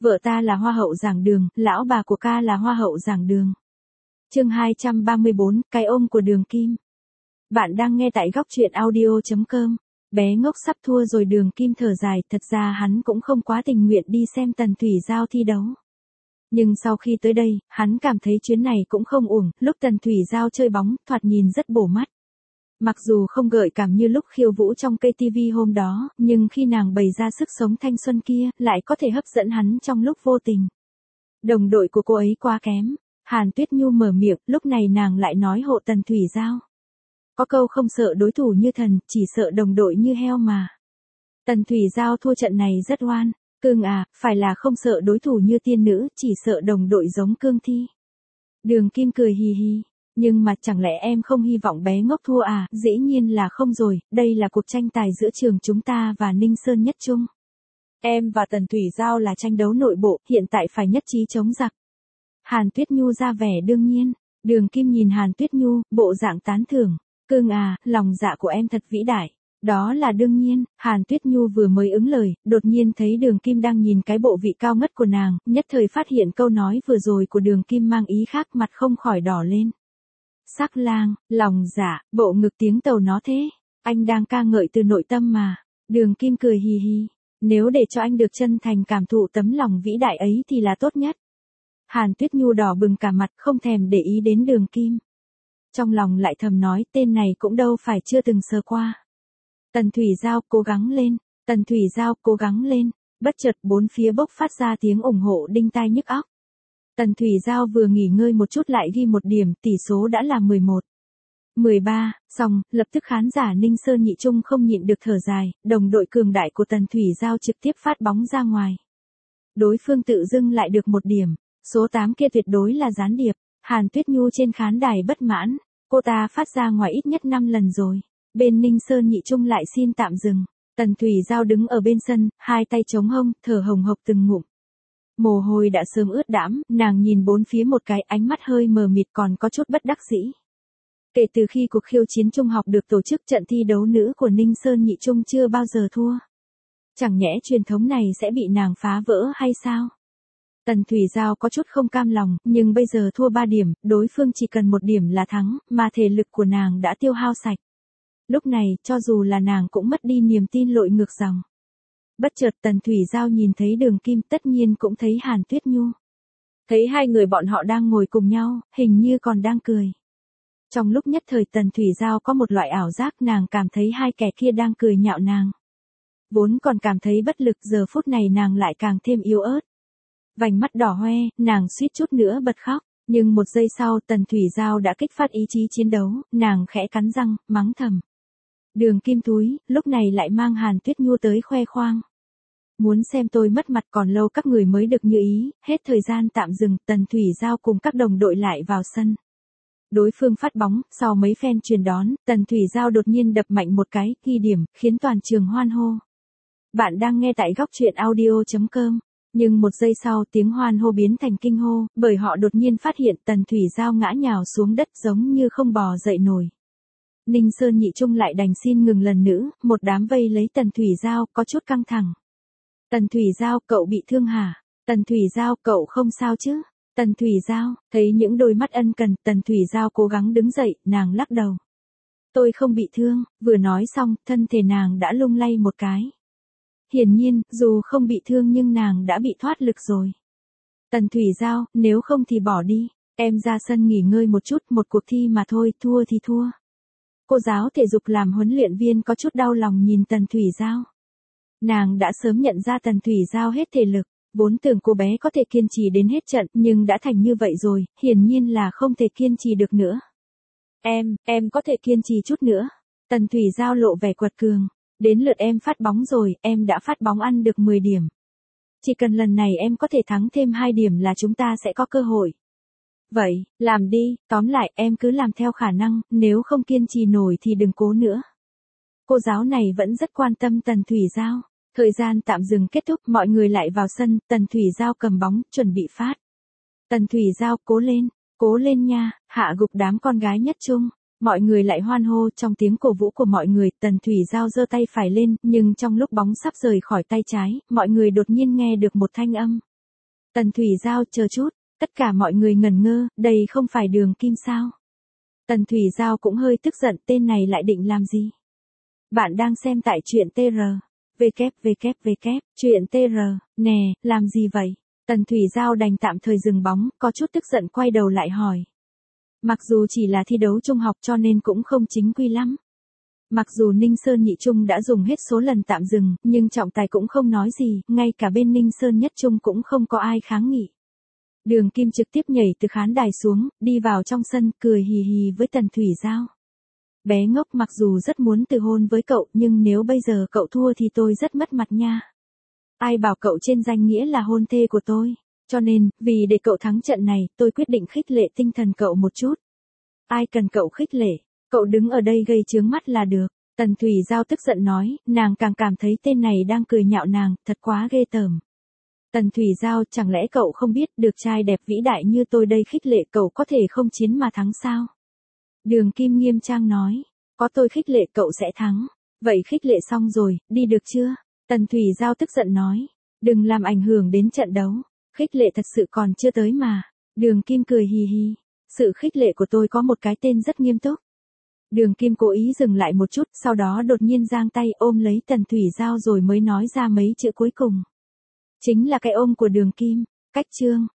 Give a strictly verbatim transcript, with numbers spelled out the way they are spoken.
Vợ ta là hoa hậu giảng đường, lão bà của ca là hoa hậu giảng đường. Chương hai trăm ba mươi bốn, cái ôm của Đường Kim. Bạn đang nghe tại góc truyện audio chấm com. Bé ngốc sắp thua rồi, Đường Kim thở dài, thật ra hắn cũng không quá tình nguyện đi xem Tần Thủy Giao thi đấu. Nhưng sau khi tới đây, hắn cảm thấy chuyến này cũng không uổng, lúc Tần Thủy Giao chơi bóng, thoạt nhìn rất bổ mắt. Mặc dù không gợi cảm như lúc khiêu vũ trong cây tivi hôm đó, nhưng khi nàng bày ra sức sống thanh xuân kia, lại có thể hấp dẫn hắn trong lúc vô tình. Đồng đội của cô ấy quá kém. Hàn Tuyết Nhu mở miệng, lúc này nàng lại nói hộ Tần Thủy Giao. Có câu không sợ đối thủ như thần, chỉ sợ đồng đội như heo mà. Tần Thủy Giao thua trận này rất oan. Cương à, phải là không sợ đối thủ như tiên nữ, chỉ sợ đồng đội giống Cương Thi. Đường Kim cười hì hì. Nhưng mà chẳng lẽ em không hy vọng bé ngốc thua à? Dĩ nhiên là không rồi, đây là cuộc tranh tài giữa trường chúng ta và Ninh Sơn Nhất Trung. Em và Tần Thủy Giao là tranh đấu nội bộ, hiện tại phải nhất trí chống giặc. Hàn Tuyết Nhu ra vẻ đương nhiên. Đường Kim nhìn Hàn Tuyết Nhu, bộ dạng tán thưởng. Cương à, lòng dạ của em thật vĩ đại. Đó là đương nhiên. Hàn Tuyết Nhu vừa mới ứng lời, đột nhiên thấy Đường Kim đang nhìn cái bộ vị cao ngất của nàng, nhất thời phát hiện câu nói vừa rồi của Đường Kim mang ý khác, mặt không khỏi đỏ lên. Sắc lang, lòng dạ, bộ ngực tiếng tàu nó thế. Anh đang ca ngợi từ nội tâm mà. Đường Kim cười hì hì. Nếu để cho anh được chân thành cảm thụ tấm lòng vĩ đại ấy thì là tốt nhất. Hàn Tuyết Nhu đỏ bừng cả mặt, không thèm để ý đến Đường Kim. Trong lòng lại thầm nói, tên này cũng đâu phải chưa từng sờ qua. Tần Thủy Giao, cố gắng lên. Tần Thủy Giao, cố gắng lên. Bất chợt bốn phía bốc phát ra tiếng ủng hộ đinh tai nhức óc. Tần Thủy Giao vừa nghỉ ngơi một chút lại ghi một điểm, tỷ số đã là mười một. mười ba, xong, lập tức khán giả Ninh Sơn Nhị Trung không nhịn được thở dài, đồng đội cường đại của Tần Thủy Giao trực tiếp phát bóng ra ngoài. Đối phương tự dưng lại được một điểm, số tám kia tuyệt đối là gián điệp. Hàn Tuyết Nhu trên khán đài bất mãn, cô ta phát ra ngoài ít nhất năm lần rồi. Bên Ninh Sơn Nhị Trung lại xin tạm dừng. Tần Thủy Giao đứng ở bên sân, hai tay chống hông, thở hồng hộc từng ngụm. Mồ hôi đã sớm ướt đẫm, nàng nhìn bốn phía một cái, ánh mắt hơi mờ mịt còn có chút bất đắc dĩ. Kể từ khi cuộc khiêu chiến trung học được tổ chức, trận thi đấu nữ của Ninh Sơn Nhị Trung chưa bao giờ thua. Chẳng nhẽ truyền thống này sẽ bị nàng phá vỡ hay sao? Tần Thủy Giao có chút không cam lòng, nhưng bây giờ thua ba điểm, đối phương chỉ cần một điểm là thắng, mà thể lực của nàng đã tiêu hao sạch. Lúc này, cho dù là nàng cũng mất đi niềm tin lội ngược dòng. Bất chợt Tần Thủy Giao nhìn thấy Đường Kim, tất nhiên cũng thấy Hàn Tuyết Nhu. Thấy hai người bọn họ đang ngồi cùng nhau, hình như còn đang cười. Trong lúc nhất thời Tần Thủy Giao có một loại ảo giác, nàng cảm thấy hai kẻ kia đang cười nhạo nàng. Vốn còn cảm thấy bất lực, giờ phút này nàng lại càng thêm yếu ớt. Vành mắt đỏ hoe, nàng suýt chút nữa bật khóc. Nhưng một giây sau Tần Thủy Giao đã kích phát ý chí chiến đấu, nàng khẽ cắn răng, mắng thầm. Đường Kim túi, lúc này lại mang Hàn Tuyết Nhu tới khoe khoang. Muốn xem tôi mất mặt còn lâu các người mới được như ý, hết thời gian tạm dừng, Tần Thủy Giao cùng các đồng đội lại vào sân. Đối phương phát bóng, sau mấy phen truyền đón, Tần Thủy Giao đột nhiên đập mạnh một cái, ghi điểm, khiến toàn trường hoan hô. Bạn đang nghe tại góc truyện audio chấm com. Nhưng một giây sau tiếng hoan hô biến thành kinh hô, bởi họ đột nhiên phát hiện Tần Thủy Giao ngã nhào xuống đất giống như không bò dậy nổi. Ninh Sơn Nhị Trung lại đành xin ngừng lần nữa, một đám vây lấy Tần Thủy Giao, có chút căng thẳng. Tần Thủy Giao, cậu bị thương hả? Tần Thủy Giao, cậu không sao chứ? Tần Thủy Giao, thấy những đôi mắt ân cần, Tần Thủy Giao cố gắng đứng dậy, nàng lắc đầu. Tôi không bị thương, vừa nói xong, thân thể nàng đã lung lay một cái. Hiển nhiên, dù không bị thương nhưng nàng đã bị thoát lực rồi. Tần Thủy Giao, nếu không thì bỏ đi, em ra sân nghỉ ngơi một chút, một cuộc thi mà thôi, thua thì thua. Cô giáo thể dục làm huấn luyện viên có chút đau lòng nhìn Tần Thủy Giao. Nàng đã sớm nhận ra Tần Thủy Giao hết thể lực, vốn tưởng cô bé có thể kiên trì đến hết trận, nhưng đã thành như vậy rồi, hiển nhiên là không thể kiên trì được nữa. Em, em có thể kiên trì chút nữa. Tần Thủy Giao lộ vẻ quật cường. Đến lượt em phát bóng rồi, em đã phát bóng ăn được mười điểm. Chỉ cần lần này em có thể thắng thêm hai điểm là chúng ta sẽ có cơ hội. Vậy, làm đi, tóm lại em cứ làm theo khả năng, nếu không kiên trì nổi thì đừng cố nữa. Cô giáo này vẫn rất quan tâm Tần Thủy Giao. Thời gian tạm dừng kết thúc, mọi người lại vào sân, Tần Thủy Giao cầm bóng, chuẩn bị phát. Tần Thủy Giao, cố lên, cố lên nha, hạ gục đám con gái Nhất Trung. Mọi người lại hoan hô, trong tiếng cổ vũ của mọi người, Tần Thủy Giao giơ tay phải lên, nhưng trong lúc bóng sắp rời khỏi tay trái, mọi người đột nhiên nghe được một thanh âm. Tần Thủy Giao chờ chút, tất cả mọi người ngẩn ngơ, đây không phải Đường Kim sao? Tần Thủy Giao cũng hơi tức giận, tên này lại định làm gì? Bạn đang xem tại truyện tê rờ. www. Truyện tê rờ, nè, làm gì vậy? Tần Thủy Giao đành tạm thời dừng bóng, có chút tức giận quay đầu lại hỏi. Mặc dù chỉ là thi đấu trung học cho nên cũng không chính quy lắm. Mặc dù Ninh Sơn nhị trung đã dùng hết số lần tạm dừng, nhưng trọng tài cũng không nói gì, ngay cả bên Ninh Sơn nhất trung cũng không có ai kháng nghị. Đường Kim trực tiếp nhảy từ khán đài xuống, đi vào trong sân, cười hì hì với Tần Thủy Giao. Bé ngốc, mặc dù rất muốn từ hôn với cậu, nhưng nếu bây giờ cậu thua thì tôi rất mất mặt nha. Ai bảo cậu trên danh nghĩa là hôn thê của tôi. Cho nên, vì để cậu thắng trận này, tôi quyết định khích lệ tinh thần cậu một chút. Ai cần cậu khích lệ, cậu đứng ở đây gây chướng mắt là được. Tần Thủy Giao tức giận nói, nàng càng cảm thấy tên này đang cười nhạo nàng, thật quá ghê tởm. Tần Thủy Giao, chẳng lẽ cậu không biết được trai đẹp vĩ đại như tôi đây khích lệ cậu có thể không chiến mà thắng sao? Đường Kim nghiêm trang nói, có tôi khích lệ cậu sẽ thắng. Vậy khích lệ xong rồi, đi được chưa? Tần Thủy Giao tức giận nói, đừng làm ảnh hưởng đến trận đấu. Khích lệ thật sự còn chưa tới mà. Đường Kim cười hì hì. Sự khích lệ của tôi có một cái tên rất nghiêm túc. Đường Kim cố ý dừng lại một chút, sau đó đột nhiên giang tay ôm lấy Tần Thủy Giao rồi mới nói ra mấy chữ cuối cùng. Chính là cái ôm của Đường Kim. Cách chương.